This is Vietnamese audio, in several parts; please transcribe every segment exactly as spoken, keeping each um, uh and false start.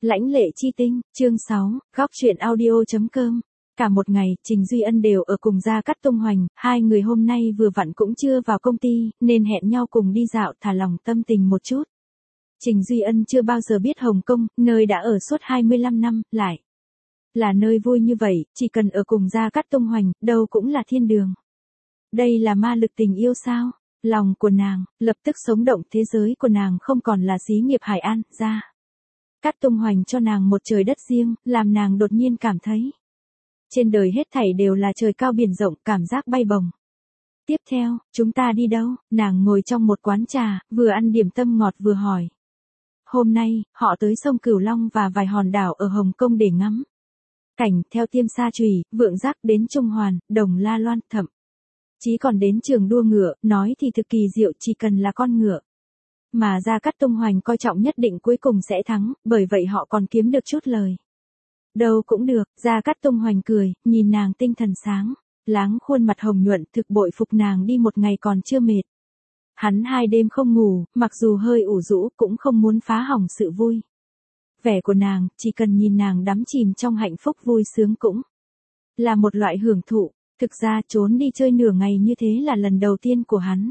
Lãnh lệ chi tinh, chương sáu, góc truyện audio.com. Cả một ngày, Trình Duy Ân đều ở cùng Gia Cát Tung Hoành, hai người hôm nay vừa vặn cũng chưa vào công ty, nên hẹn nhau cùng đi dạo thả lỏng tâm tình một chút. Trình Duy Ân chưa bao giờ biết Hồng Kông, nơi đã ở suốt hai mươi lăm năm, lại là nơi vui như vậy, chỉ cần ở cùng Gia Cát Tung Hoành, đâu cũng là thiên đường. Đây là ma lực tình yêu sao? Lòng của nàng, lập tức sống động, thế giới của nàng không còn là xí nghiệp Hải An, Gia Cát Tung Hoành cho nàng một trời đất riêng, làm nàng đột nhiên cảm thấy trên đời hết thảy đều là trời cao biển rộng, cảm giác bay bổng. Tiếp theo, chúng ta đi đâu? Nàng ngồi trong một quán trà, vừa ăn điểm tâm ngọt vừa hỏi. Hôm nay, họ tới sông Cửu Long và vài hòn đảo ở Hồng Kông để ngắm cảnh, theo Tiêm Sa Chùy, Vượng Giác đến Trung Hoàn, Đồng La Loan, thậm chí còn đến trường đua ngựa, nói thì thực kỳ diệu, chỉ cần là con ngựa mà Gia Cát Tung Hoành coi trọng nhất định cuối cùng sẽ thắng, bởi vậy họ còn kiếm được chút lời. Đâu cũng được, Gia Cát Tung Hoành cười, nhìn nàng tinh thần sáng láng, khuôn mặt hồng nhuận, thực bội phục nàng đi một ngày còn chưa mệt. Hắn hai đêm không ngủ, mặc dù hơi ủ rũ cũng không muốn phá hỏng sự vui vẻ của nàng, chỉ cần nhìn nàng đắm chìm trong hạnh phúc vui sướng cũng là một loại hưởng thụ. Thực ra trốn đi chơi nửa ngày như thế là lần đầu tiên của hắn.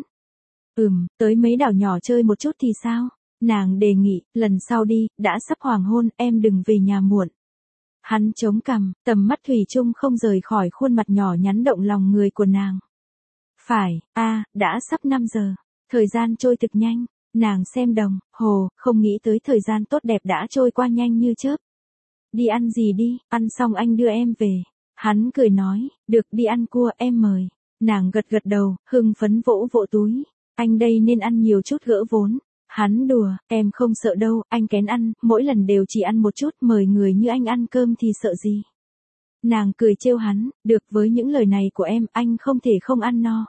Ừm, tới mấy đảo nhỏ chơi một chút thì sao? Nàng đề nghị, lần sau đi, đã sắp hoàng hôn, em đừng về nhà muộn. Hắn chống cằm, tầm mắt thủy chung không rời khỏi khuôn mặt nhỏ nhắn động lòng người của nàng. Phải, a, đã sắp năm giờ, thời gian trôi thực nhanh, nàng xem đồng hồ, không nghĩ tới thời gian tốt đẹp đã trôi qua nhanh như chớp. Đi ăn gì đi, ăn xong anh đưa em về. Hắn cười nói, được, đi ăn cua, em mời. Nàng gật gật đầu, hưng phấn vỗ vỗ túi. Anh đây nên ăn nhiều chút gỡ vốn. Hắn đùa, em không sợ đâu, anh kén ăn, mỗi lần đều chỉ ăn một chút, mời người như anh ăn cơm thì sợ gì. Nàng cười trêu hắn, được, với những lời này của em, anh không thể không ăn no.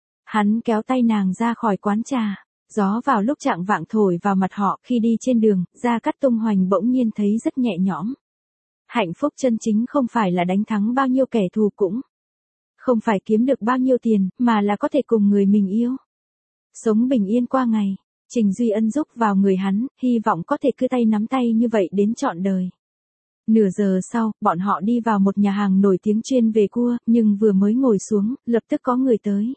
Hắn kéo tay nàng ra khỏi quán trà. Gió vào lúc chạng vạng thổi vào mặt họ, khi đi trên đường, Gia Cát Tung Hoành bỗng nhiên thấy rất nhẹ nhõm. Hạnh phúc chân chính không phải là đánh thắng bao nhiêu kẻ thù, cũng không phải kiếm được bao nhiêu tiền, mà là có thể cùng người mình yêu sống bình yên qua ngày. Trình Duy Ân giúp vào người hắn, hy vọng có thể cứ tay nắm tay như vậy đến trọn đời. Nửa giờ sau, bọn họ đi vào một nhà hàng nổi tiếng chuyên về cua, nhưng vừa mới ngồi xuống, lập tức có người tới.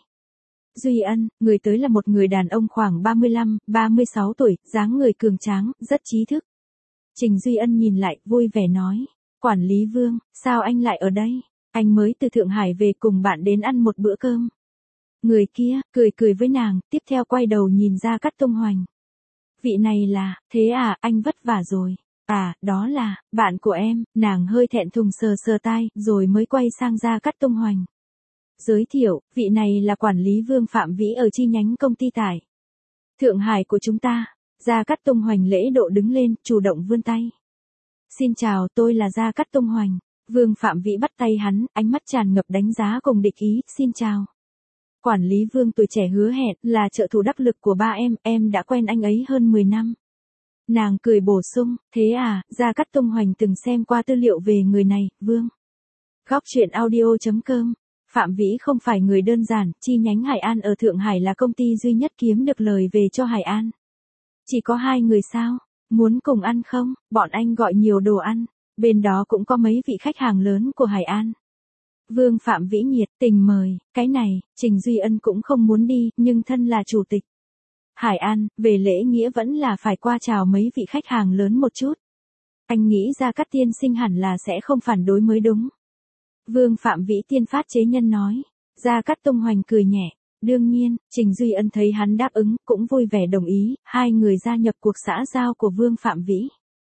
Duy Ân, người tới là một người đàn ông khoảng ba mươi lăm, ba mươi sáu tuổi, dáng người cường tráng, rất trí thức. Trình Duy Ân nhìn lại, vui vẻ nói. Quản lý Vương, sao anh lại ở đây? Anh mới từ Thượng Hải về, cùng bạn đến ăn một bữa cơm. Người kia, cười cười với nàng, tiếp theo quay đầu nhìn Gia Cát Tung Hoành. Vị này là, thế à, anh vất vả rồi. À, đó là, bạn của em, nàng hơi thẹn thùng sờ sờ tai, rồi mới quay sang Gia Cát Tung Hoành. Giới thiệu, vị này là quản lý Vương Phạm Vĩ ở chi nhánh công ty tải Thượng Hải của chúng ta. Gia Cát Tung Hoành lễ độ đứng lên, chủ động vươn tay. Xin chào, tôi là Gia Cát Tung Hoành. Vương Phạm Vĩ bắt tay hắn, ánh mắt tràn ngập đánh giá cùng địch ý, xin chào. Quản lý Vương tuổi trẻ hứa hẹn, là trợ thủ đắc lực của ba em, em đã quen anh ấy hơn mười năm. Nàng cười bổ sung, thế à, Gia Cát Tung Hoành từng xem qua tư liệu về người này, Vương. Góc truyện audio.com. Phạm Vĩ không phải người đơn giản, chi nhánh Hải An ở Thượng Hải là công ty duy nhất kiếm được lời về cho Hải An. Chỉ có hai người sao? Muốn cùng ăn không? Bọn anh gọi nhiều đồ ăn. Bên đó cũng có mấy vị khách hàng lớn của Hải An. Vương Phạm Vĩ nhiệt tình mời. Cái này, Trình Duy Ân cũng không muốn đi, nhưng thân là chủ tịch Hải An, về lễ nghĩa vẫn là phải qua chào mấy vị khách hàng lớn một chút. Anh nghĩ Gia Cát tiên sinh hẳn là sẽ không phản đối mới đúng. Vương Phạm Vĩ tiên phát chế nhân nói. Gia Cát Tung Hoành cười nhẹ. Đương nhiên, Trình Duy Ân thấy hắn đáp ứng, cũng vui vẻ đồng ý, hai người gia nhập cuộc xã giao của Vương Phạm Vĩ.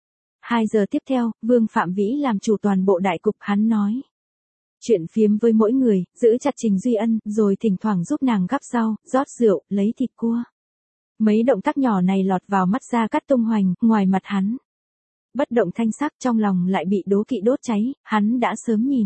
Hai giờ tiếp theo, Vương Phạm Vĩ làm chủ toàn bộ đại cục, hắn nói chuyện phiếm với mỗi người, giữ chặt Trình Duy Ân, rồi thỉnh thoảng giúp nàng gắp rau, rót rượu, lấy thịt cua. Mấy động tác nhỏ này lọt vào mắt Gia Cát Tung Hoành, ngoài mặt hắn bất động thanh sắc, trong lòng lại bị đố kỵ đốt cháy, hắn đã sớm nhìn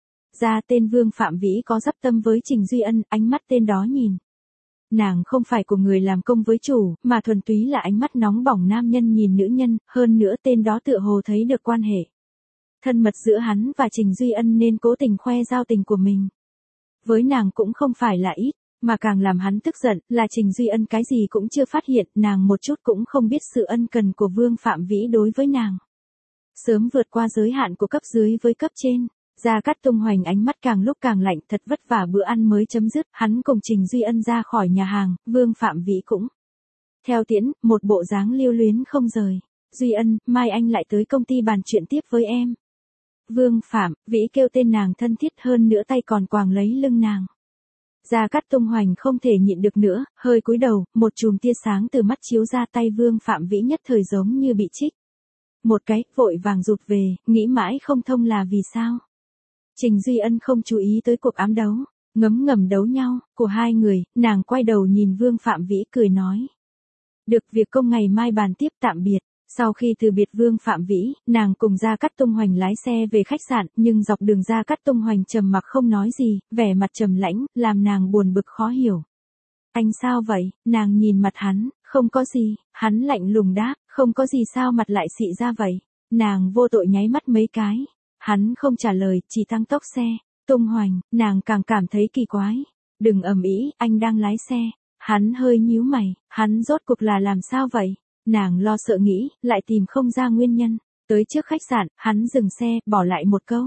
ra tên Vương Phạm Vĩ có dắp tâm với Trình Duy Ân, ánh mắt tên đó nhìn nàng không phải của người làm công với chủ, mà thuần túy là ánh mắt nóng bỏng nam nhân nhìn nữ nhân, hơn nữa tên đó tựa hồ thấy được quan hệ thân mật giữa hắn và Trình Duy Ân nên cố tình khoe giao tình của mình. Với nàng cũng không phải là ít, mà càng làm hắn tức giận, là Trình Duy Ân cái gì cũng chưa phát hiện, nàng một chút cũng không biết sự ân cần của Vương Phạm Vĩ đối với nàng. sớm vượt qua giới hạn của cấp dưới với cấp trên. Gia Cát Tung Hoành ánh mắt càng lúc càng lạnh, thật vất vả bữa ăn mới chấm dứt, hắn cùng Trình Duy Ân ra khỏi nhà hàng, Vương Phạm Vĩ cũng theo tiễn, một bộ dáng lưu luyến không rời. Duy Ân, mai anh lại tới công ty bàn chuyện tiếp với em. Vương Phạm Vĩ kêu tên nàng thân thiết hơn nữa, tay còn quàng lấy lưng nàng. Gia Cát Tung Hoành không thể nhịn được nữa, hơi cúi đầu, một chùm tia sáng từ mắt chiếu ra, tay Vương Phạm Vĩ nhất thời giống như bị trích một cái, vội vàng rụt về, nghĩ mãi không thông là vì sao. Trình Duy Ân không chú ý tới cuộc ám đấu, ngấm ngầm đấu nhau của hai người, nàng quay đầu nhìn Vương Phạm Vĩ cười nói. Được, việc công ngày mai bàn tiếp, tạm biệt. Sau khi từ biệt Vương Phạm Vĩ, nàng cùng Gia Cát Tung Hoành lái xe về khách sạn, nhưng dọc đường Gia Cát Tung Hoành trầm mặc không nói gì, vẻ mặt trầm lãnh, làm nàng buồn bực khó hiểu. Anh sao vậy? Nàng nhìn mặt hắn, không có gì, hắn lạnh lùng đáp, không có gì, sao mặt lại xị ra vậy? Nàng vô tội nháy mắt mấy cái. Hắn không trả lời, chỉ tăng tốc xe. Tung Hoành, nàng càng cảm thấy kỳ quái. Đừng ầm ĩ, anh đang lái xe. Hắn hơi nhíu mày, hắn rốt cuộc là làm sao vậy? Nàng lo sợ nghĩ, lại tìm không ra nguyên nhân. Tới trước khách sạn, hắn dừng xe, bỏ lại một câu.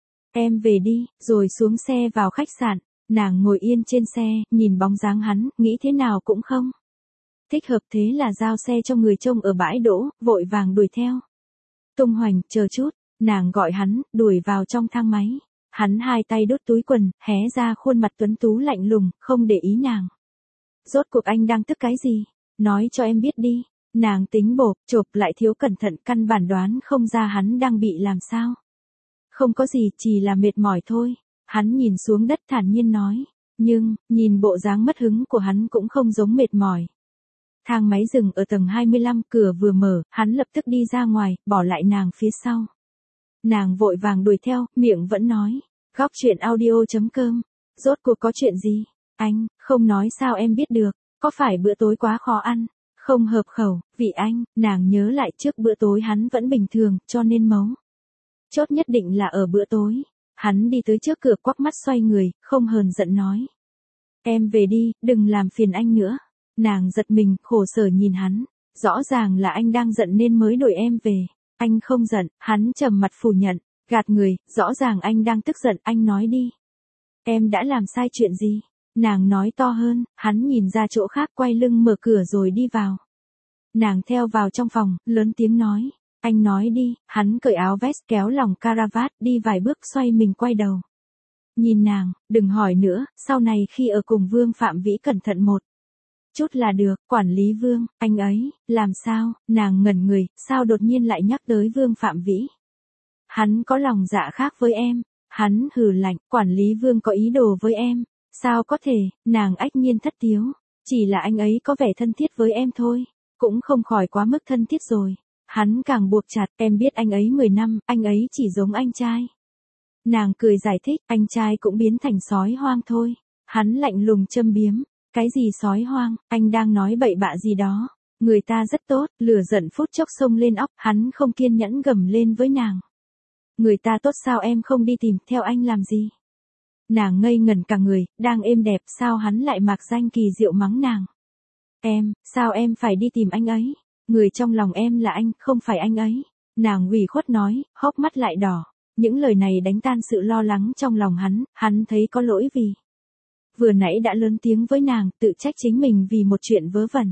Em về đi, rồi xuống xe vào khách sạn. Nàng ngồi yên trên xe, nhìn bóng dáng hắn, nghĩ thế nào cũng không thích hợp, thế là giao xe cho người trông ở bãi đỗ, vội vàng đuổi theo. Tung Hoành, chờ chút, nàng gọi hắn, đuổi vào trong thang máy. Hắn hai tay đút túi quần, hé ra khuôn mặt tuấn tú lạnh lùng, không để ý nàng. Rốt cuộc anh đang tức cái gì? Nói cho em biết đi. Nàng tính bộp, chộp lại thiếu cẩn thận, căn bản đoán không ra hắn đang bị làm sao. Không có gì, chỉ là mệt mỏi thôi. Hắn nhìn xuống đất thản nhiên nói. Nhưng, nhìn bộ dáng mất hứng của hắn cũng không giống mệt mỏi. Thang máy dừng ở tầng hai mươi lăm, cửa vừa mở, hắn lập tức đi ra ngoài, bỏ lại nàng phía sau. Nàng vội vàng đuổi theo, miệng vẫn nói. Góc chuyện audio chấm com. Rốt cuộc có chuyện gì? Anh, không nói sao em biết được. Có phải bữa tối quá khó ăn? Không hợp khẩu, vì anh, nàng nhớ lại trước bữa tối hắn vẫn bình thường, cho nên mấu chốt nhất định là ở bữa tối. Hắn đi tới trước cửa quắc mắt xoay người, không hờn giận nói. Em về đi, đừng làm phiền anh nữa. Nàng giật mình, khổ sở nhìn hắn. Rõ ràng là anh đang giận nên mới đuổi em về. Anh không giận, hắn trầm mặt phủ nhận, gạt người, rõ ràng anh đang tức giận, anh nói đi. Em đã làm sai chuyện gì? Nàng nói to hơn, hắn nhìn ra chỗ khác, quay lưng mở cửa rồi đi vào. Nàng theo vào trong phòng, lớn tiếng nói. Anh nói đi, hắn cởi áo vest, kéo lòng caravat, đi vài bước xoay mình quay đầu. Nhìn nàng, đừng hỏi nữa, sau này khi ở cùng Vương Phạm Vĩ cẩn thận một chút là được. Quản lý Vương, anh ấy, làm sao? Nàng ngẩn người, sao đột nhiên lại nhắc tới Vương Phạm Vĩ? Hắn có lòng dạ khác với em. Hắn hừ lạnh, quản lý Vương có ý đồ với em. Sao có thể? Nàng ách nhiên thất tiếu. Chỉ là anh ấy có vẻ thân thiết với em thôi. Cũng không khỏi quá mức thân thiết rồi. Hắn càng buộc chặt, em biết anh ấy mười năm, anh ấy chỉ giống anh trai. Nàng cười giải thích, anh trai cũng biến thành sói hoang thôi. Hắn lạnh lùng châm biếm, cái gì sói hoang, anh đang nói bậy bạ gì đó. Người ta rất tốt, lửa giận phút chốc xông lên óc, hắn không kiên nhẫn gầm lên với nàng. Người ta tốt sao em không đi tìm, theo anh làm gì? Nàng ngây ngẩn cả người, đang êm đẹp, sao hắn lại mạc danh kỳ diệu mắng nàng. Em, sao em phải đi tìm anh ấy? Người trong lòng em là anh, không phải anh ấy. Nàng ủy khuất nói, hốc mắt lại đỏ. Những lời này đánh tan sự lo lắng trong lòng hắn, hắn thấy có lỗi vì vừa nãy đã lớn tiếng với nàng, tự trách chính mình vì một chuyện vớ vẩn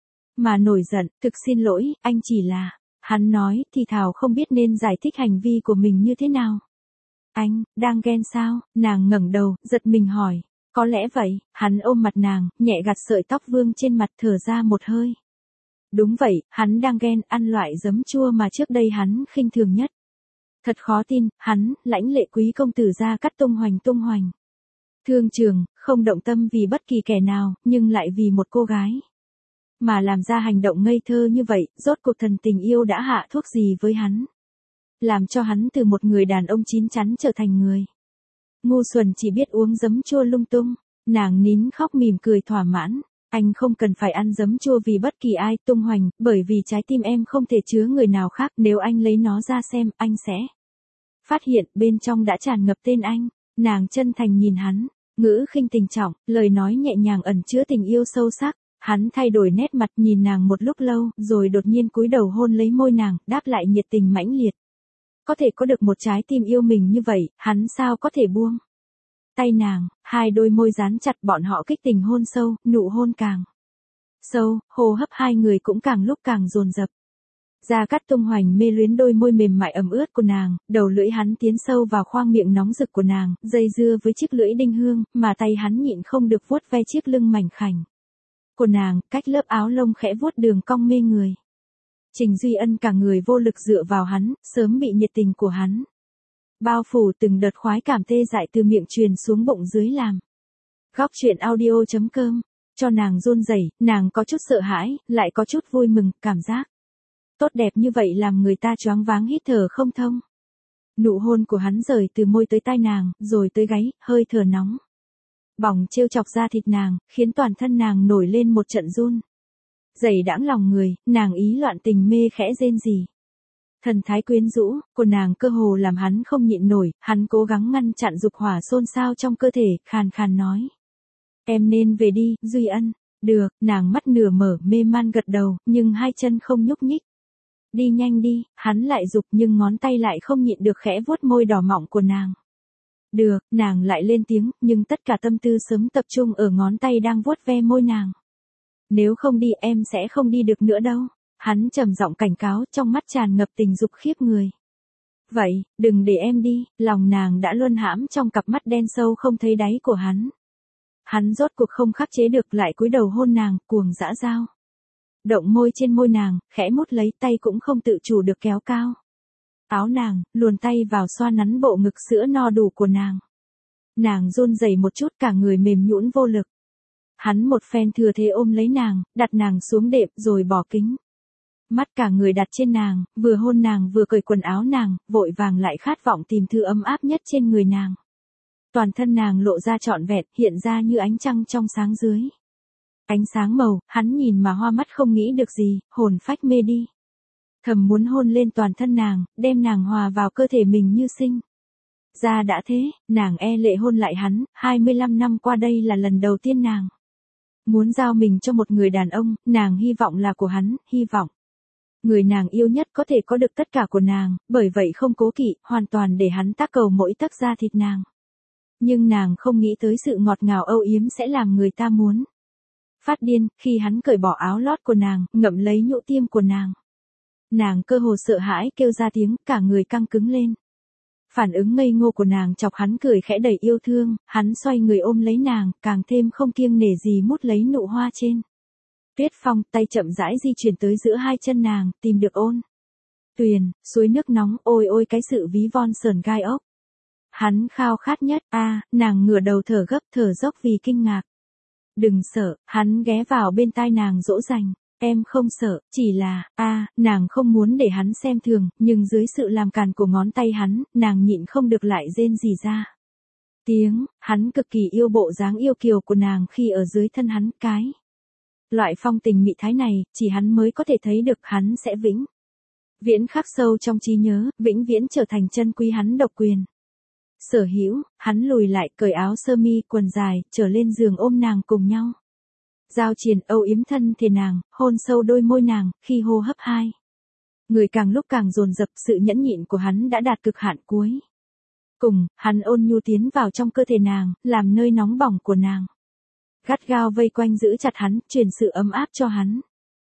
mà nổi giận. Thực xin lỗi, anh chỉ là, hắn nói thì thào không biết nên giải thích hành vi của mình như thế nào. Anh, đang ghen sao? Nàng ngẩng đầu, giật mình hỏi. Có lẽ vậy. Hắn ôm mặt nàng, nhẹ gạt sợi tóc vương trên mặt, thở ra một hơi. Đúng vậy, hắn đang ghen, ăn loại giấm chua mà trước đây hắn khinh thường nhất. Thật khó tin, hắn, lãnh lệ quý công tử Gia Cát Tung Hoành Tung Hoành. Thương trường, không động tâm vì bất kỳ kẻ nào, nhưng lại vì một cô gái. Mà làm ra hành động ngây thơ như vậy, rốt cuộc thần tình yêu đã hạ thuốc gì với hắn. Làm cho hắn từ một người đàn ông chín chắn trở thành người ngu xuẩn chỉ biết uống giấm chua lung tung. Nàng nín khóc mỉm cười thỏa mãn. Anh không cần phải ăn giấm chua vì bất kỳ ai, Tung Hoành, bởi vì trái tim em không thể chứa người nào khác, nếu anh lấy nó ra xem, anh sẽ phát hiện bên trong đã tràn ngập tên anh. Nàng chân thành nhìn hắn, ngữ khinh tình trọng, lời nói nhẹ nhàng ẩn chứa tình yêu sâu sắc. Hắn thay đổi nét mặt nhìn nàng một lúc lâu, rồi đột nhiên cúi đầu hôn lấy môi nàng, đáp lại nhiệt tình mãnh liệt. có thể có được một trái tim yêu mình như vậy, hắn sao có thể buông. Tay nàng, hai đôi môi dán chặt bọn họ kích tình hôn sâu, nụ hôn càng sâu, hô hấp hai người cũng càng lúc càng dồn dập. Gia Cát Tung Hoành mê luyến đôi môi mềm mại ẩm ướt của nàng, đầu lưỡi hắn tiến sâu vào khoang miệng nóng rực của nàng, dây dưa với chiếc lưỡi đinh hương, mà tay hắn nhịn không được vuốt ve chiếc lưng mảnh khảnh của nàng, cách lớp áo lông khẽ vuốt đường cong mê người. Trình Duy Ân cả người vô lực dựa vào hắn, sớm bị nhiệt tình của hắn bao phủ, từng đợt khoái cảm tê dại từ miệng truyền xuống bụng dưới làm. Góc truyện audio chấm com, cho nàng run rẩy, nàng có chút sợ hãi, lại có chút vui mừng, cảm giác tốt đẹp như vậy làm người ta choáng váng hít thở không thông. Nụ hôn của hắn rời từ môi tới tai nàng, rồi tới gáy, hơi thở nóng bỏng trêu chọc da thịt nàng, khiến toàn thân nàng nổi lên một trận run rẩy đãng lòng người, nàng ý loạn tình mê khẽ rên rỉ. Thần thái quyến rũ của nàng cơ hồ làm hắn không nhịn nổi, hắn cố gắng ngăn chặn dục hỏa xôn xao trong cơ thể, khàn khàn nói: "Em nên về đi, Duy Ân." "Được." Nàng mắt nửa mở, mê man gật đầu, nhưng hai chân không nhúc nhích. "Đi nhanh đi." Hắn lại giục, nhưng ngón tay lại không nhịn được khẽ vuốt môi đỏ mọng của nàng. "Được." Nàng lại lên tiếng, nhưng tất cả tâm tư sớm tập trung ở ngón tay đang vuốt ve môi nàng. "Nếu không đi em sẽ không đi được nữa đâu." Hắn trầm giọng cảnh cáo, trong mắt tràn ngập tình dục khiếp người. "Vậy, đừng để em đi." Lòng nàng đã luân hãm trong cặp mắt đen sâu không thấy đáy của hắn. Hắn rốt cuộc không khắc chế được, lại cúi đầu hôn nàng, cuồng dã dao động môi trên môi nàng, khẽ mút lấy, tay cũng không tự chủ được kéo cao áo nàng, luồn tay vào xoa nắn bộ ngực sữa no đủ của nàng. Nàng run rẩy một chút, cả người mềm nhũn vô lực. Hắn một phen thừa thế ôm lấy nàng, đặt nàng xuống đệm, rồi bỏ kính mắt cả người đặt trên nàng, vừa hôn nàng vừa cởi quần áo nàng, vội vàng lại khát vọng tìm thứ ấm áp nhất trên người nàng. Toàn thân nàng lộ ra trọn vẹn, hiện ra như ánh trăng trong sáng dưới ánh sáng màu, hắn nhìn mà hoa mắt không nghĩ được gì, hồn phách mê đi. Thầm muốn hôn lên toàn thân nàng, đem nàng hòa vào cơ thể mình như sinh ra đã thế. Nàng e lệ hôn lại hắn, hai mươi lăm năm qua đây là lần đầu tiên nàng muốn giao mình cho một người đàn ông, nàng hy vọng là của hắn, hy vọng người nàng yêu nhất có thể có được tất cả của nàng, bởi vậy không cố kỵ, hoàn toàn để hắn tác cầu mỗi tấc da thịt nàng. Nhưng nàng không nghĩ tới sự ngọt ngào âu yếm sẽ làm người ta muốn phát điên, khi hắn cởi bỏ áo lót của nàng, ngậm lấy nhũ tiêm của nàng. Nàng cơ hồ sợ hãi kêu ra tiếng, cả người căng cứng lên. Phản ứng ngây ngô của nàng chọc hắn cười khẽ đầy yêu thương, hắn xoay người ôm lấy nàng, càng thêm không kiêng nể gì mút lấy nụ hoa trên tuyết phong, tay chậm rãi di chuyển tới giữa hai chân nàng, tìm được ôn tuyền, suối nước nóng, ôi ôi cái sự ví von sờn gai ốc. Hắn khao khát nhất, a, nàng ngửa đầu thở gấp, thở dốc vì kinh ngạc. "Đừng sợ." Hắn ghé vào bên tai nàng dỗ dành. "Em không sợ, chỉ là, a." Nàng không muốn để hắn xem thường, nhưng dưới sự làm càn của ngón tay hắn, nàng nhịn không được lại rên rỉ ra tiếng. Hắn cực kỳ yêu bộ dáng yêu kiều của nàng khi ở dưới thân hắn, cái loại phong tình mị thái này, chỉ hắn mới có thể thấy được, hắn sẽ vĩnh viễn khắc sâu trong trí nhớ, vĩnh viễn trở thành chân quý hắn độc quyền sở hữu. Hắn lùi lại, cởi áo sơ mi, quần dài, trở lên giường ôm nàng cùng nhau giao triền, âu yếm thân thể nàng, hôn sâu đôi môi nàng, khi hô hấp hai người càng lúc càng dồn dập, sự nhẫn nhịn của hắn đã đạt cực hạn cuối cùng. Hắn ôn nhu tiến vào trong cơ thể nàng, làm nơi nóng bỏng của nàng gắt gao vây quanh giữ chặt hắn, truyền sự ấm áp cho hắn.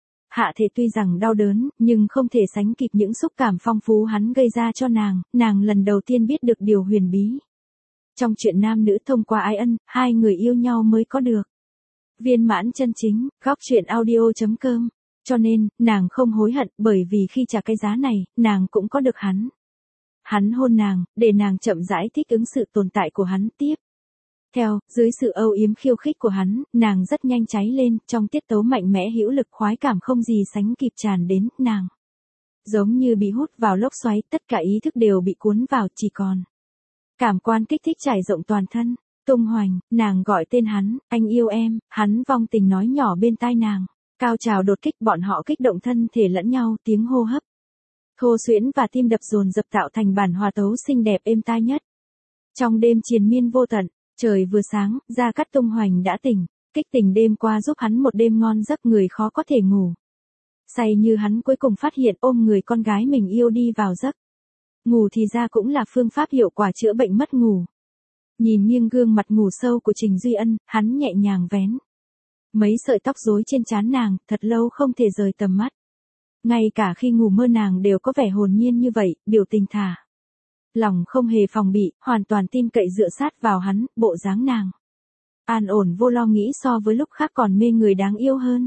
Hạ thể tuy rằng đau đớn, nhưng không thể sánh kịp những xúc cảm phong phú hắn gây ra cho nàng, nàng lần đầu tiên biết được điều huyền bí trong chuyện nam nữ thông qua ái ân, hai người yêu nhau mới có được viên mãn chân chính. Góc truyện audio chấm com. Cho nên, nàng không hối hận, bởi vì khi trả cái giá này, nàng cũng có được hắn. Hắn hôn nàng, để nàng chậm rãi thích ứng sự tồn tại của hắn tiếp theo, dưới sự âu yếm khiêu khích của hắn, nàng rất nhanh cháy lên, trong tiết tấu mạnh mẽ hữu lực, khoái cảm không gì sánh kịp tràn đến, nàng giống như bị hút vào lốc xoáy, tất cả ý thức đều bị cuốn vào, chỉ còn cảm quan kích thích trải rộng toàn thân. Tung Hoành, nàng gọi tên hắn, "Anh yêu em." Hắn vong tình nói nhỏ bên tai nàng. Cao trào đột kích, bọn họ kích động thân thể lẫn nhau, tiếng hô hấp thô xuyễn và tim đập dồn dập tạo thành bản hòa tấu xinh đẹp êm tai nhất. Trong đêm triền miên vô tận, trời vừa sáng, Gia Cát Tung Hoành đã tỉnh, kích tình đêm qua giúp hắn một đêm ngon giấc, người khó có thể ngủ say như hắn cuối cùng phát hiện ôm người con gái mình yêu đi vào giấc Ngủ thì ra cũng là phương pháp hiệu quả chữa bệnh mất ngủ. Nhìn nghiêng gương mặt ngủ sâu của Trình Duy Ân, hắn nhẹ nhàng vén mấy sợi tóc rối trên trán nàng, thật lâu không thể rời tầm mắt. Ngay cả khi ngủ mơ nàng đều có vẻ hồn nhiên như vậy, biểu tình thả lòng không hề phòng bị, hoàn toàn tin cậy dựa sát vào hắn, bộ dáng nàng an ổn vô lo nghĩ so với lúc khác còn mê người đáng yêu hơn.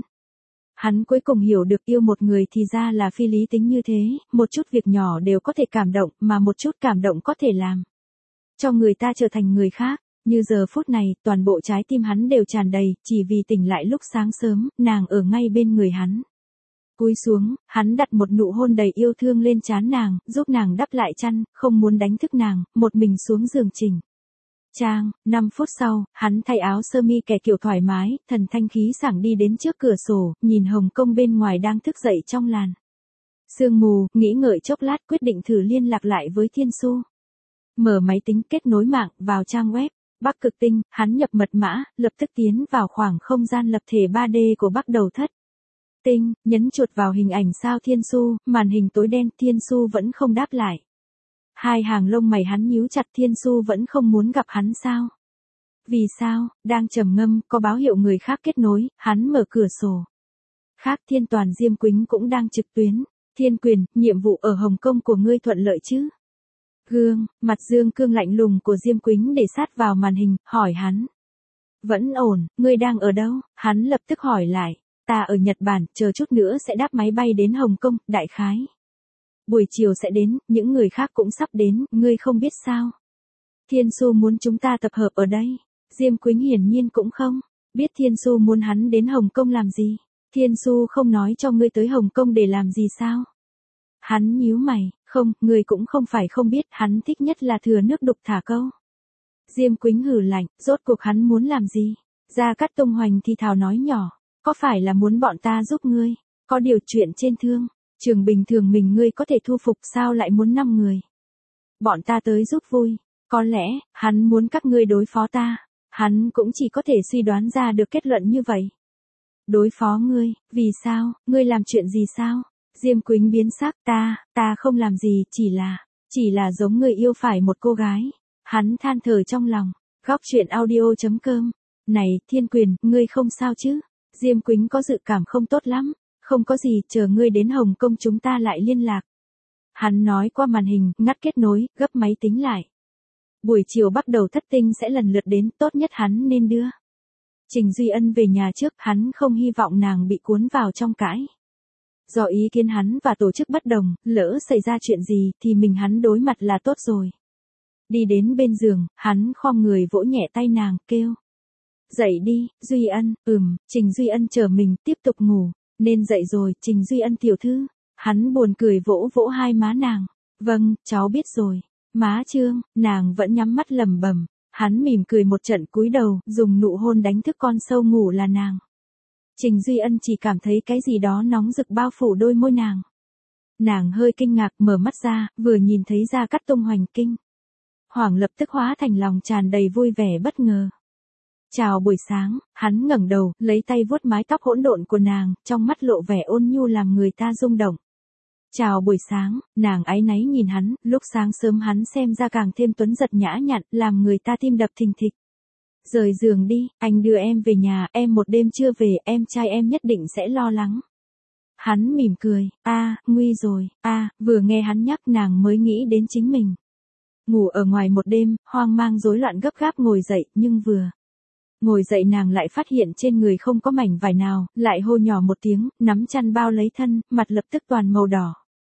Hắn cuối cùng hiểu được yêu một người thì ra là phi lý tính như thế, một chút việc nhỏ đều có thể cảm động, mà một chút cảm động có thể làm cho người ta trở thành người khác. Như giờ phút này, toàn bộ trái tim hắn đều tràn đầy, chỉ vì tỉnh lại lúc sáng sớm, nàng ở ngay bên người hắn. Cúi xuống, hắn đặt một nụ hôn đầy yêu thương lên trán nàng, giúp nàng đắp lại chăn, không muốn đánh thức nàng, một mình xuống giường chỉnh trang. Năm phút sau, hắn thay áo sơ mi kẻ kiểu thoải mái, thần thanh khí sảng đi đến trước cửa sổ, nhìn Hồng Kông bên ngoài đang thức dậy trong làn sương mù, nghĩ ngợi chốc lát quyết định thử liên lạc lại với Thiên Su. Mở máy tính kết nối mạng, vào trang web Bắc Cực Tinh, hắn nhập mật mã, lập tức tiến vào khoảng không gian lập thể ba D của Bắc Đầu Thất Tinh, nhấn chuột vào hình ảnh sao Thiên Su, màn hình tối đen, Thiên Su vẫn không đáp lại. Hai hàng lông mày hắn nhíu chặt, Thiên Su vẫn không muốn gặp hắn sao? Vì sao? Đang trầm ngâm, có báo hiệu người khác kết nối, hắn mở cửa sổ. Khác Thiên Toàn Diêm Quýnh cũng đang trực tuyến. Thiên Quyền, nhiệm vụ ở Hồng Kông của ngươi thuận lợi chứ? Gương, mặt Dương Cương lạnh lùng của Diêm Quýnh để sát vào màn hình, hỏi hắn. Vẫn ổn, ngươi đang ở đâu? Hắn lập tức hỏi lại. Ta ở Nhật Bản, chờ chút nữa sẽ đáp máy bay đến Hồng Kông, đại khái buổi chiều sẽ đến, những người khác cũng sắp đến, ngươi không biết sao? Thiên Su muốn chúng ta tập hợp ở đây. Diêm Quýnh hiển nhiên cũng không biết Thiên Su muốn hắn đến Hồng Kông làm gì. Thiên Su không nói cho ngươi tới Hồng Kông để làm gì sao? Hắn nhíu mày, không, ngươi cũng không phải không biết, hắn thích nhất là thừa nước đục thả câu. Diêm Quýnh hừ lạnh, rốt cuộc hắn muốn làm gì? Gia Cát Tông Hoành thì thào nói nhỏ, có phải là muốn bọn ta giúp ngươi? Có điều chuyện trên thương trường bình thường mình ngươi có thể thu phục, sao lại muốn năm người? Bọn ta tới giúp vui. Có lẽ, hắn muốn các ngươi đối phó ta. Hắn cũng chỉ có thể suy đoán ra được kết luận như vậy. Đối phó ngươi, vì sao, ngươi làm chuyện gì sao? Diêm Quýnh biến sắc, ta, ta không làm gì, chỉ là, chỉ là giống ngươi yêu phải một cô gái. Hắn than thở trong lòng. Góc truyện audio chấm com. Này, Thiên Quyền, ngươi không sao chứ? Diêm Quýnh có dự cảm không tốt lắm. Không có gì, chờ ngươi đến Hồng Kông chúng ta lại liên lạc. Hắn nói qua màn hình, ngắt kết nối, gấp máy tính lại. Buổi chiều Bắc Đầu Thất Tinh sẽ lần lượt đến, tốt nhất hắn nên đưa Trình Duy Ân về nhà trước, hắn không hy vọng nàng bị cuốn vào trong cãi. Do ý kiến hắn và tổ chức bất đồng, lỡ xảy ra chuyện gì thì mình hắn đối mặt là tốt rồi. Đi đến bên giường, hắn khom người vỗ nhẹ tay nàng, kêu. Dậy đi, Duy Ân, ừm, Trình Duy Ân chờ mình, tiếp tục ngủ. Nên dậy rồi, Trình Duy Ân tiểu thư. Hắn buồn cười vỗ vỗ hai má nàng. Vâng, cháu biết rồi. Má Trương, nàng vẫn nhắm mắt lẩm bẩm. Hắn mỉm cười một trận cúi đầu, dùng nụ hôn đánh thức con sâu ngủ là nàng. Trình Duy Ân chỉ cảm thấy cái gì đó nóng rực bao phủ đôi môi nàng. Nàng hơi kinh ngạc mở mắt ra, vừa nhìn thấy Gia Cát Tông Hoành kinh hoàng lập tức hóa thành lòng tràn đầy vui vẻ bất ngờ. Chào buổi sáng, hắn ngẩng đầu, lấy tay vuốt mái tóc hỗn độn của nàng, trong mắt lộ vẻ ôn nhu làm người ta rung động. Chào buổi sáng, nàng áy náy nhìn hắn, lúc sáng sớm hắn xem ra càng thêm tuấn giật nhã nhặn, làm người ta tim đập thình thịch. Rời giường đi, anh đưa em về nhà, em một đêm chưa về, em trai em nhất định sẽ lo lắng. Hắn mỉm cười, a, nguy rồi, a, vừa nghe hắn nhắc nàng mới nghĩ đến chính mình. Ngủ ở ngoài một đêm, hoang mang rối loạn gấp gáp ngồi dậy, nhưng vừa ngồi dậy nàng lại phát hiện trên người không có mảnh vải nào, lại hô nhỏ một tiếng, nắm chăn bao lấy thân, mặt lập tức toàn màu đỏ.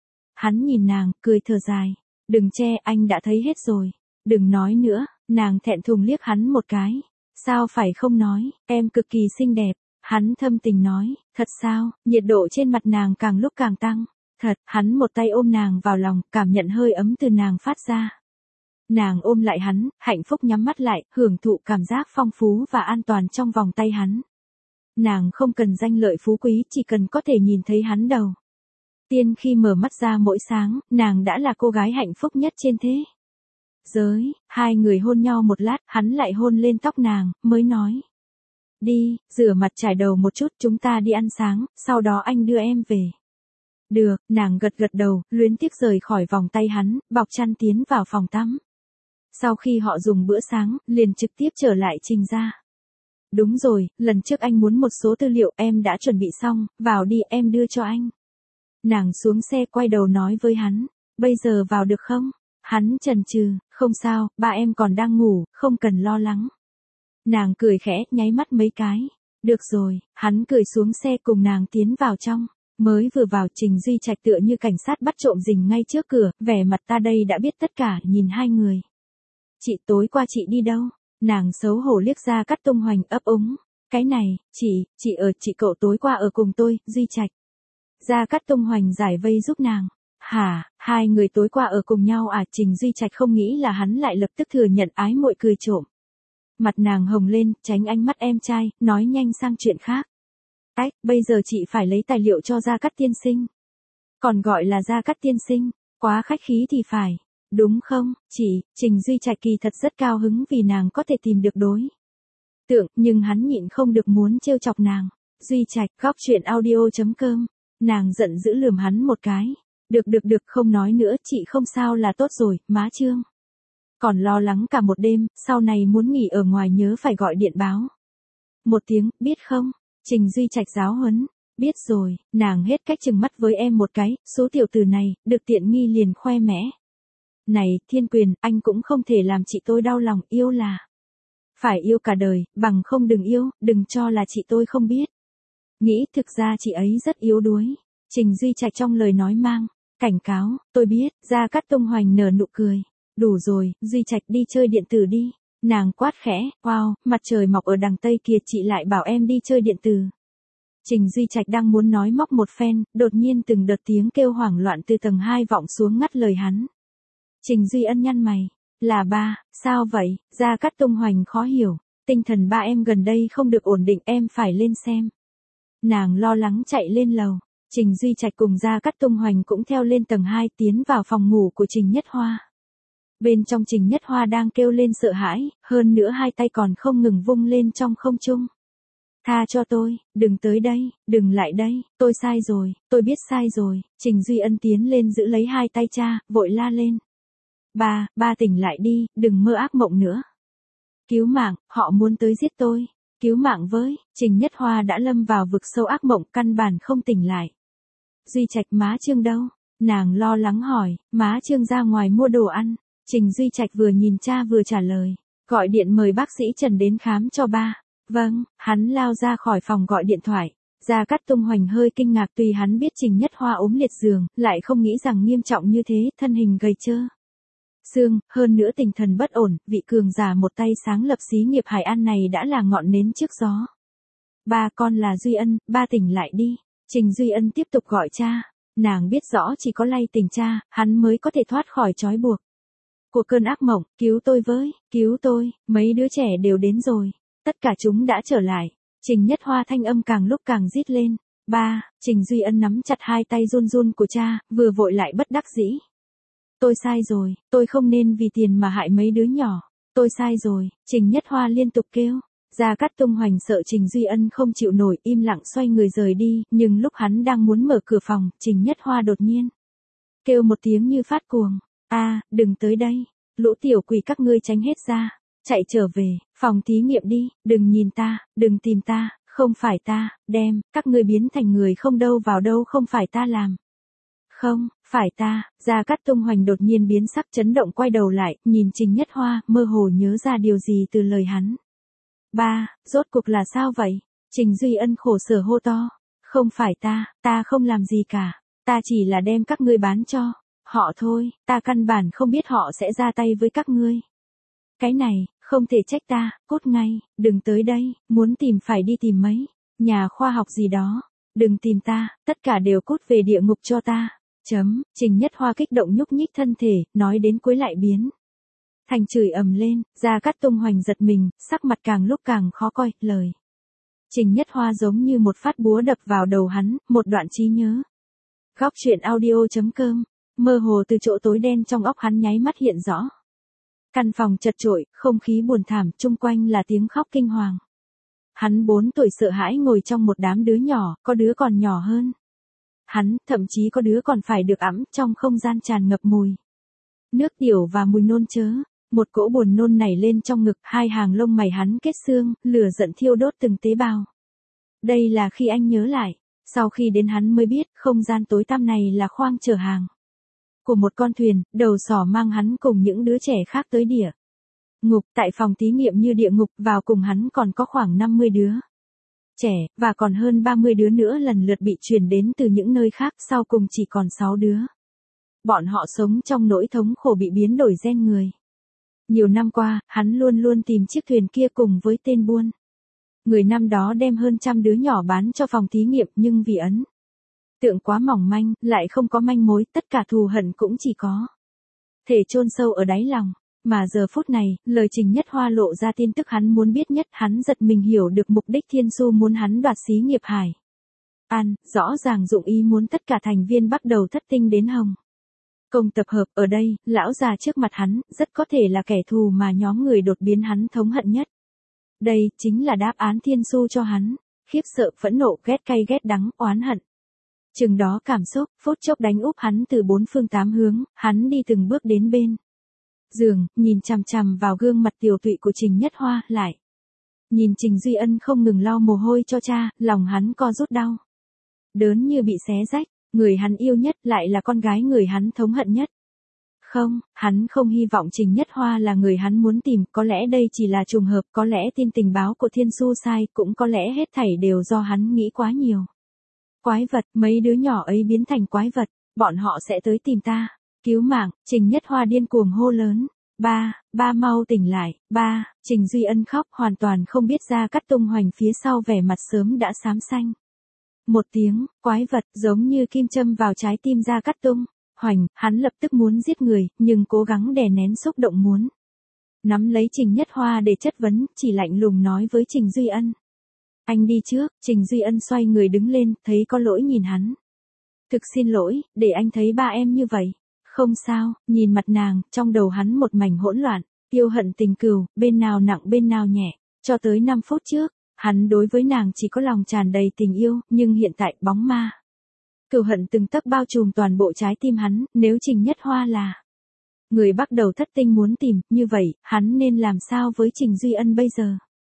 Hắn nhìn nàng, cười thở dài. Đừng che, anh đã thấy hết rồi. Đừng nói nữa, nàng thẹn thùng liếc hắn một cái. Sao phải không nói, em cực kỳ xinh đẹp. Hắn thâm tình nói, thật sao, nhiệt độ trên mặt nàng càng lúc càng tăng. Thật, hắn một tay ôm nàng vào lòng, cảm nhận hơi ấm từ nàng phát ra. Nàng ôm lại hắn, hạnh phúc nhắm mắt lại, hưởng thụ cảm giác phong phú và an toàn trong vòng tay hắn. Nàng không cần danh lợi phú quý, chỉ cần có thể nhìn thấy hắn đầu tiên khi mở mắt ra mỗi sáng, nàng đã là cô gái hạnh phúc nhất trên thế giới. Hai người hôn nhau một lát, hắn lại hôn lên tóc nàng, mới nói. Đi, rửa mặt trải đầu một chút, chúng ta đi ăn sáng, sau đó anh đưa em về. Được, nàng gật gật đầu, luyến tiếc rời khỏi vòng tay hắn, bọc chăn tiến vào phòng tắm. Sau khi họ dùng bữa sáng, liền trực tiếp trở lại Trình ra. Đúng rồi, lần trước anh muốn một số tư liệu em đã chuẩn bị xong, vào đi em đưa cho anh. Nàng xuống xe quay đầu nói với hắn, bây giờ vào được không? Hắn chần chừ, không sao, ba em còn đang ngủ, không cần lo lắng. Nàng cười khẽ, nháy mắt mấy cái. Được rồi, hắn cười xuống xe cùng nàng tiến vào trong. Mới vừa vào Trình Duy Trạch tựa như cảnh sát bắt trộm rình ngay trước cửa, vẻ mặt ta đây đã biết tất cả, nhìn hai người. Chị tối qua chị đi đâu? Nàng xấu hổ liếc ra Cát Tung Hoành ấp úng. Cái này, chị, chị ở, chị cậu tối qua ở cùng tôi, Duy Trạch. Gia Cát Tung Hoành giải vây giúp nàng. Hả, hai người tối qua ở cùng nhau à? Trình Duy Trạch không nghĩ là hắn lại lập tức thừa nhận, ái muội cười trộm. Mặt nàng hồng lên, tránh ánh mắt em trai, nói nhanh sang chuyện khác. Ách, bây giờ chị phải lấy tài liệu cho Gia Cát tiên sinh. Còn gọi là Gia Cát tiên sinh, quá khách khí thì phải. Đúng không, chị? Trình Duy Trạch kỳ thật rất cao hứng vì nàng có thể tìm được đối tượng, nhưng hắn nhịn không được muốn trêu chọc nàng. Duy Trạch, góc truyện audio chấm com. Nàng giận dữ lườm hắn một cái. Được được được, không nói nữa, chị không sao là tốt rồi, má Trương. Còn lo lắng cả một đêm, sau này muốn nghỉ ở ngoài nhớ phải gọi điện báo. Một tiếng, biết không? Trình Duy Trạch giáo huấn. Biết rồi, nàng hết cách chừng mắt với em một cái, số tiểu tử này, được tiện nghi liền khoe mẽ. Này, Thiên Quyền, anh cũng không thể làm chị tôi đau lòng, yêu là phải yêu cả đời, bằng không đừng yêu, đừng cho là chị tôi không biết. Nghĩ thực ra chị ấy rất yếu đuối. Trình Duy Trạch trong lời nói mang cảnh cáo, tôi biết. Gia Cát Tung Hoành nở nụ cười. Đủ rồi, Duy Trạch đi chơi điện tử đi. Nàng quát khẽ, wow, mặt trời mọc ở đằng tây kia, chị lại bảo em đi chơi điện tử. Trình Duy Trạch đang muốn nói móc một phen, đột nhiên từng đợt tiếng kêu hoảng loạn từ tầng hai vọng xuống ngắt lời hắn. Trình Duy Ân nhăn mày. Là ba, sao vậy? Gia Cát Tung Hoành khó hiểu. Tinh thần ba em gần đây không được ổn định, em phải lên xem. Nàng lo lắng chạy lên lầu. Trình Duy Trạch cùng Gia Cát Tung Hoành cũng theo lên tầng hai, tiến vào phòng ngủ của Trình Nhất Hoa. Bên trong Trình Nhất Hoa đang kêu lên sợ hãi, hơn nữa hai tay còn không ngừng vung lên trong không trung. Tha cho tôi, đừng tới đây, đừng lại đây, tôi sai rồi, tôi biết sai rồi. Trình Duy Ân tiến lên giữ lấy hai tay cha, vội la lên. Ba, ba tỉnh lại đi, đừng mơ ác mộng nữa. Cứu mạng, họ muốn tới giết tôi. Cứu mạng với, Trình Nhất Hoa đã lâm vào vực sâu ác mộng, căn bản không tỉnh lại. Duy Trạch, má Trương đâu? Nàng lo lắng hỏi. Má Trương ra ngoài mua đồ ăn. Trình Duy Trạch vừa nhìn cha vừa trả lời. Gọi điện mời bác sĩ Trần đến khám cho ba. Vâng, hắn lao ra khỏi phòng gọi điện thoại. Gia Cát Tung Hoành hơi kinh ngạc, tuy hắn biết Trình Nhất Hoa ốm liệt giường, lại không nghĩ rằng nghiêm trọng như thế, thân hình gầy trơ xương, hơn nữa tinh thần bất ổn, vị cường giả một tay sáng lập xí nghiệp Hải An này đã là ngọn nến trước gió. Ba, con là Duy Ân, ba tỉnh lại đi. Trình Duy Ân tiếp tục gọi cha. Nàng biết rõ chỉ có lay tỉnh cha, hắn mới có thể thoát khỏi trói buộc của cơn ác mộng. Cứu tôi với, cứu tôi, mấy đứa trẻ đều đến rồi. Tất cả chúng đã trở lại. Trình Nhất Hoa thanh âm càng lúc càng rít lên. Ba, Trình Duy Ân nắm chặt hai tay run run của cha, vừa vội lại bất đắc dĩ. Tôi sai rồi, tôi không nên vì tiền mà hại mấy đứa nhỏ. Tôi sai rồi, Trình Nhất Hoa liên tục kêu. Gia Cát Tung Hoành sợ Trình Duy Ân không chịu nổi, im lặng xoay người rời đi, nhưng lúc hắn đang muốn mở cửa phòng, Trình Nhất Hoa đột nhiên kêu một tiếng như phát cuồng. A, đừng tới đây, lũ tiểu quỷ các ngươi tránh hết ra, chạy trở về, phòng thí nghiệm đi, đừng nhìn ta, đừng tìm ta, không phải ta, đem, các ngươi biến thành người không đâu vào đâu, không phải ta làm. Không, phải ta. Gia Cát Tung Hoành đột nhiên biến sắc, chấn động quay đầu lại, nhìn Trình Nhất Hoa, mơ hồ nhớ ra điều gì từ lời hắn. Ba, rốt cuộc là sao vậy? Trình Duy Ân khổ sở hô to. Không phải ta, ta không làm gì cả. Ta chỉ là đem các ngươi bán cho họ thôi, ta căn bản không biết họ sẽ ra tay với các ngươi. Cái này, không thể trách ta, cút ngay, đừng tới đây, muốn tìm phải đi tìm mấy nhà khoa học gì đó. Đừng tìm ta, tất cả đều cút về địa ngục cho ta. Chấm, Trình Nhất Hoa kích động nhúc nhích thân thể, nói đến cuối lại biến thành chửi ầm lên. Gia Cát Tung Hoành giật mình, sắc mặt càng lúc càng khó coi, lời Trình Nhất Hoa giống như một phát búa đập vào đầu hắn, một đoạn trí nhớ. Góc truyện audio chấm com, mơ hồ từ chỗ tối đen trong óc hắn nháy mắt hiện rõ. Căn phòng chật chội, không khí buồn thảm, chung quanh là tiếng khóc kinh hoàng. Hắn bốn tuổi sợ hãi ngồi trong một đám đứa nhỏ, có đứa còn nhỏ hơn. hắn, thậm chí có đứa còn phải được ẵm trong không gian tràn ngập mùi nước tiểu và mùi nôn chớ. Một cỗ buồn nôn nảy lên trong ngực, hai hàng lông mày hắn kết xương, lửa giận thiêu đốt từng tế bào. Đây là khi anh nhớ lại, sau khi đến hắn mới biết, không gian tối tăm này là khoang chở hàng của một con thuyền, đầu sỏ mang hắn cùng những đứa trẻ khác tới địa ngục. Tại phòng thí nghiệm như địa ngục, vào cùng hắn còn có khoảng năm mươi đứa trẻ, và còn hơn ba mươi đứa nữa lần lượt bị chuyển đến từ những nơi khác, sau cùng chỉ còn sáu đứa. Bọn họ sống trong nỗi thống khổ bị biến đổi gen người. Nhiều năm qua, hắn luôn luôn tìm chiếc thuyền kia cùng với tên buôn người năm đó đem hơn trăm đứa nhỏ bán cho phòng thí nghiệm, nhưng vì ấn tượng quá mỏng manh, lại không có manh mối, tất cả thù hận cũng chỉ có thể chôn sâu ở đáy lòng. Mà giờ phút này, lời Trình Nhất Hoa lộ ra tin tức hắn muốn biết nhất, hắn giật mình hiểu được mục đích Thiên Su muốn hắn đoạt xí nghiệp Hải An, rõ ràng dụng ý muốn tất cả thành viên bắt đầu thất tinh đến Hồng Kông tập hợp. Ở đây, lão già trước mặt hắn, rất có thể là kẻ thù mà nhóm người đột biến hắn thống hận nhất. Đây, chính là đáp án Thiên Su cho hắn. Khiếp sợ, phẫn nộ, ghét cay ghét đắng, oán hận. Chừng đó cảm xúc, phút chốc đánh úp hắn từ bốn phương tám hướng, hắn đi từng bước đến bên giường, nhìn chằm chằm vào gương mặt tiều tụy của Trình Nhất Hoa, lại nhìn Trình Duy Ân không ngừng lau mồ hôi cho cha, lòng hắn co rút đau đớn như bị xé rách. Người hắn yêu nhất lại là con gái người hắn thống hận nhất. Không, hắn không hy vọng Trình Nhất Hoa là người hắn muốn tìm, có lẽ đây chỉ là trùng hợp, có lẽ tin tình báo của Thiên Su sai, cũng có lẽ hết thảy đều do hắn nghĩ quá nhiều. Quái vật, mấy đứa nhỏ ấy biến thành quái vật, bọn họ sẽ tới tìm ta, cứu mạng. Trình Nhất Hoa điên cuồng hô lớn. Ba, ba mau tỉnh lại, ba. Trình Duy Ân khóc, hoàn toàn không biết Gia Cát Tung Hoành phía sau vẻ mặt sớm đã xám xanh. Một tiếng, quái vật, giống như kim châm vào trái tim Gia Cát Tung Hoành, hắn lập tức muốn giết người, nhưng cố gắng đè nén xúc động muốn nắm lấy Trình Nhất Hoa để chất vấn, chỉ lạnh lùng nói với Trình Duy Ân. Anh đi trước. Trình Duy Ân xoay người đứng lên, thấy có lỗi nhìn hắn. Thực xin lỗi, để anh thấy ba em như vậy. Không sao. Nhìn mặt nàng, trong đầu hắn một mảnh hỗn loạn, yêu hận tình cừu, bên nào nặng bên nào nhẹ. Cho tới năm phút trước, hắn đối với nàng chỉ có lòng tràn đầy tình yêu, nhưng hiện tại bóng ma cừu hận từng tấc bao trùm toàn bộ trái tim hắn. Nếu Trình Nhất Hoa là người bắt đầu thất tinh muốn tìm, như vậy, hắn nên làm sao với Trình Duy Ân bây giờ?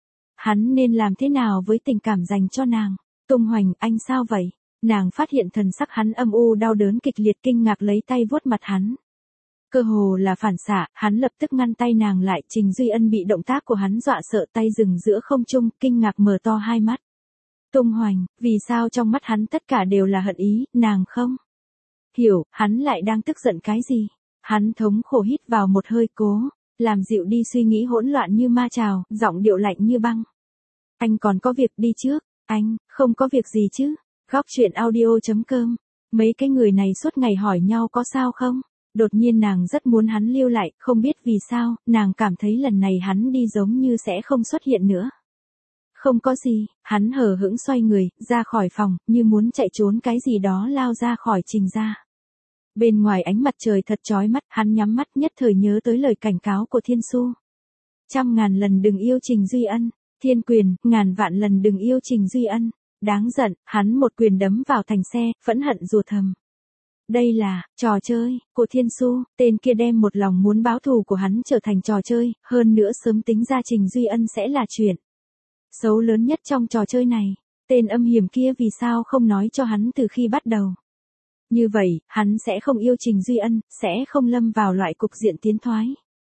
Hắn nên làm thế nào với tình cảm dành cho nàng? Tung Hoành, anh sao vậy? Nàng phát hiện thần sắc hắn âm u đau đớn kịch liệt, kinh ngạc lấy tay vuốt mặt hắn. Cơ hồ là phản xạ, hắn lập tức ngăn tay nàng lại. Trình Duy Ân bị động tác của hắn dọa sợ, tay dừng giữa không trung, kinh ngạc mở to hai mắt. Tung Hoành, vì sao trong mắt hắn tất cả đều là hận ý, nàng không hiểu, hắn lại đang tức giận cái gì? Hắn thống khổ hít vào một hơi, cố làm dịu đi suy nghĩ hỗn loạn như ma trào, giọng điệu lạnh như băng. Anh còn có việc, đi trước. Anh, không có việc gì chứ? Góc truyện audio chấm com. Mấy cái người này suốt ngày hỏi nhau có sao không? Đột nhiên nàng rất muốn hắn lưu lại, không biết vì sao, nàng cảm thấy lần này hắn đi giống như sẽ không xuất hiện nữa. Không có gì, hắn hờ hững xoay người, ra khỏi phòng, như muốn chạy trốn cái gì đó lao ra khỏi Trình gia. Bên ngoài ánh mặt trời thật chói mắt, hắn nhắm mắt nhất thời nhớ tới lời cảnh cáo của Thiên Su. Trăm ngàn lần đừng yêu Trình Duy Ân. Thiên Quyền, ngàn vạn lần đừng yêu Trình Duy Ân. Đáng giận, hắn một quyền đấm vào thành xe, phẫn hận rủa thầm. Đây là trò chơi của Thiên Su, tên kia đem một lòng muốn báo thù của hắn trở thành trò chơi, hơn nữa sớm tính ra Trình Duy Ân sẽ là chuyện xấu lớn nhất trong trò chơi này. Tên âm hiểm kia vì sao không nói cho hắn từ khi bắt đầu? Như vậy, hắn sẽ không yêu Trình Duy Ân, sẽ không lâm vào loại cục diện tiến thoái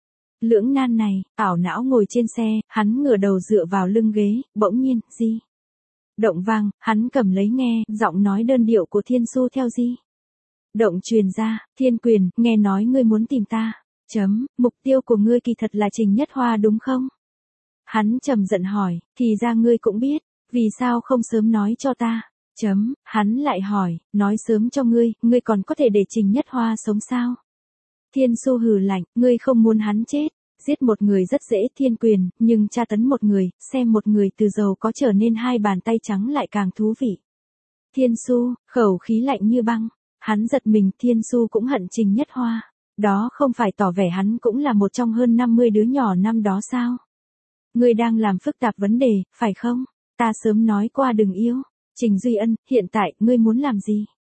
lưỡng nan này. Ảo não ngồi trên xe, hắn ngửa đầu dựa vào lưng ghế, bỗng nhiên, di động vang, hắn cầm lấy nghe, giọng nói đơn điệu của Thiên Su theo di động truyền ra. Thiên Quyền, nghe nói ngươi muốn tìm ta. Chấm, mục tiêu của ngươi kỳ thật là Trình Nhất Hoa đúng không? Hắn trầm giận hỏi, thì ra ngươi cũng biết, vì sao không sớm nói cho ta? Chấm, hắn lại hỏi, nói sớm cho ngươi, ngươi còn có thể để Trình Nhất Hoa sống sao? Thiên Su hừ lạnh, ngươi không muốn hắn chết. Giết một người rất dễ Thiên Quyền, nhưng tra tấn một người, xem một người từ giàu có trở nên hai bàn tay trắng lại càng thú vị. Thiên Su, khẩu khí lạnh như băng. Hắn giật mình, Thiên Su cũng hận Trình Nhất Hoa. Đó không phải tỏ vẻ hắn cũng là một trong hơn năm mươi đứa nhỏ năm đó sao? Ngươi đang làm phức tạp vấn đề, phải không? Ta sớm nói qua đừng yêu Trình Duy Ân, hiện tại, ngươi muốn làm gì?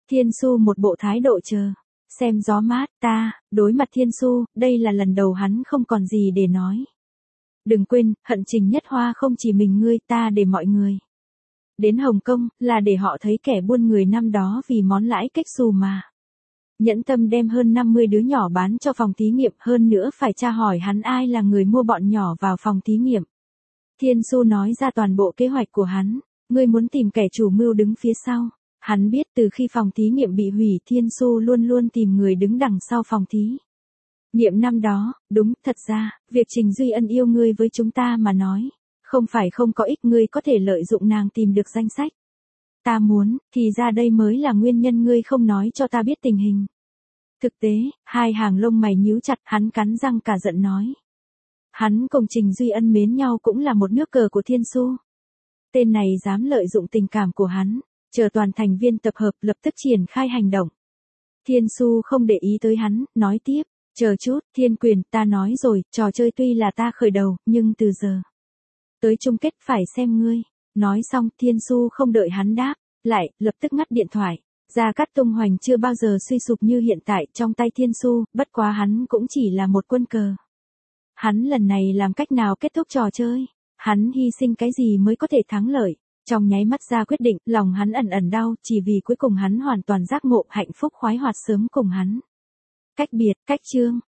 Thiên Su một bộ thái độ chờ xem gió mát. Ta, đối mặt Thiên Su, đây là lần đầu hắn không còn gì để nói. Đừng quên, hận Trình Nhất Hoa không chỉ mình ngươi, ta để mọi người đến Hồng Kông, là để họ thấy kẻ buôn người năm đó vì món lãi kếch xù mà nhẫn tâm đem hơn năm mươi đứa nhỏ bán cho phòng thí nghiệm, hơn nữa phải tra hỏi hắn ai là người mua bọn nhỏ vào phòng thí nghiệm. Thiên Su nói ra toàn bộ kế hoạch của hắn. Ngươi muốn tìm kẻ chủ mưu đứng phía sau. Hắn biết từ khi phòng thí nghiệm bị hủy, Thiên Su luôn luôn tìm người đứng đằng sau phòng thí nghiệm năm đó. Đúng, thật ra, việc Trình Duy Ân yêu ngươi với chúng ta mà nói, không phải không có ích, ngươi có thể lợi dụng nàng tìm được danh sách. Ta muốn, thì ra đây mới là nguyên nhân ngươi không nói cho ta biết tình hình. Thực tế, hai hàng lông mày nhíu chặt, hắn cắn răng cả giận nói. Hắn cùng Trình Duy Ân mến nhau cũng là một nước cờ của Thiên Su. Tên này dám lợi dụng tình cảm của hắn, chờ toàn thành viên tập hợp lập tức triển khai hành động. Thiên Su không để ý tới hắn, nói tiếp, chờ chút, Thiên Quyền, ta nói rồi, trò chơi tuy là ta khởi đầu, nhưng từ giờ tới chung kết phải xem ngươi. Nói xong, Thiên Su không đợi hắn đáp lại, lập tức ngắt điện thoại. Gia Cát Tung Hoành chưa bao giờ suy sụp như hiện tại trong tay Thiên Su, bất quá hắn cũng chỉ là một quân cờ. Hắn lần này làm cách nào kết thúc trò chơi? Hắn hy sinh cái gì mới có thể thắng lợi? Trong nháy mắt ra quyết định, lòng hắn ẩn ẩn đau, chỉ vì cuối cùng hắn hoàn toàn giác ngộ hạnh phúc khoái hoạt sớm cùng hắn cách biệt, cách chương.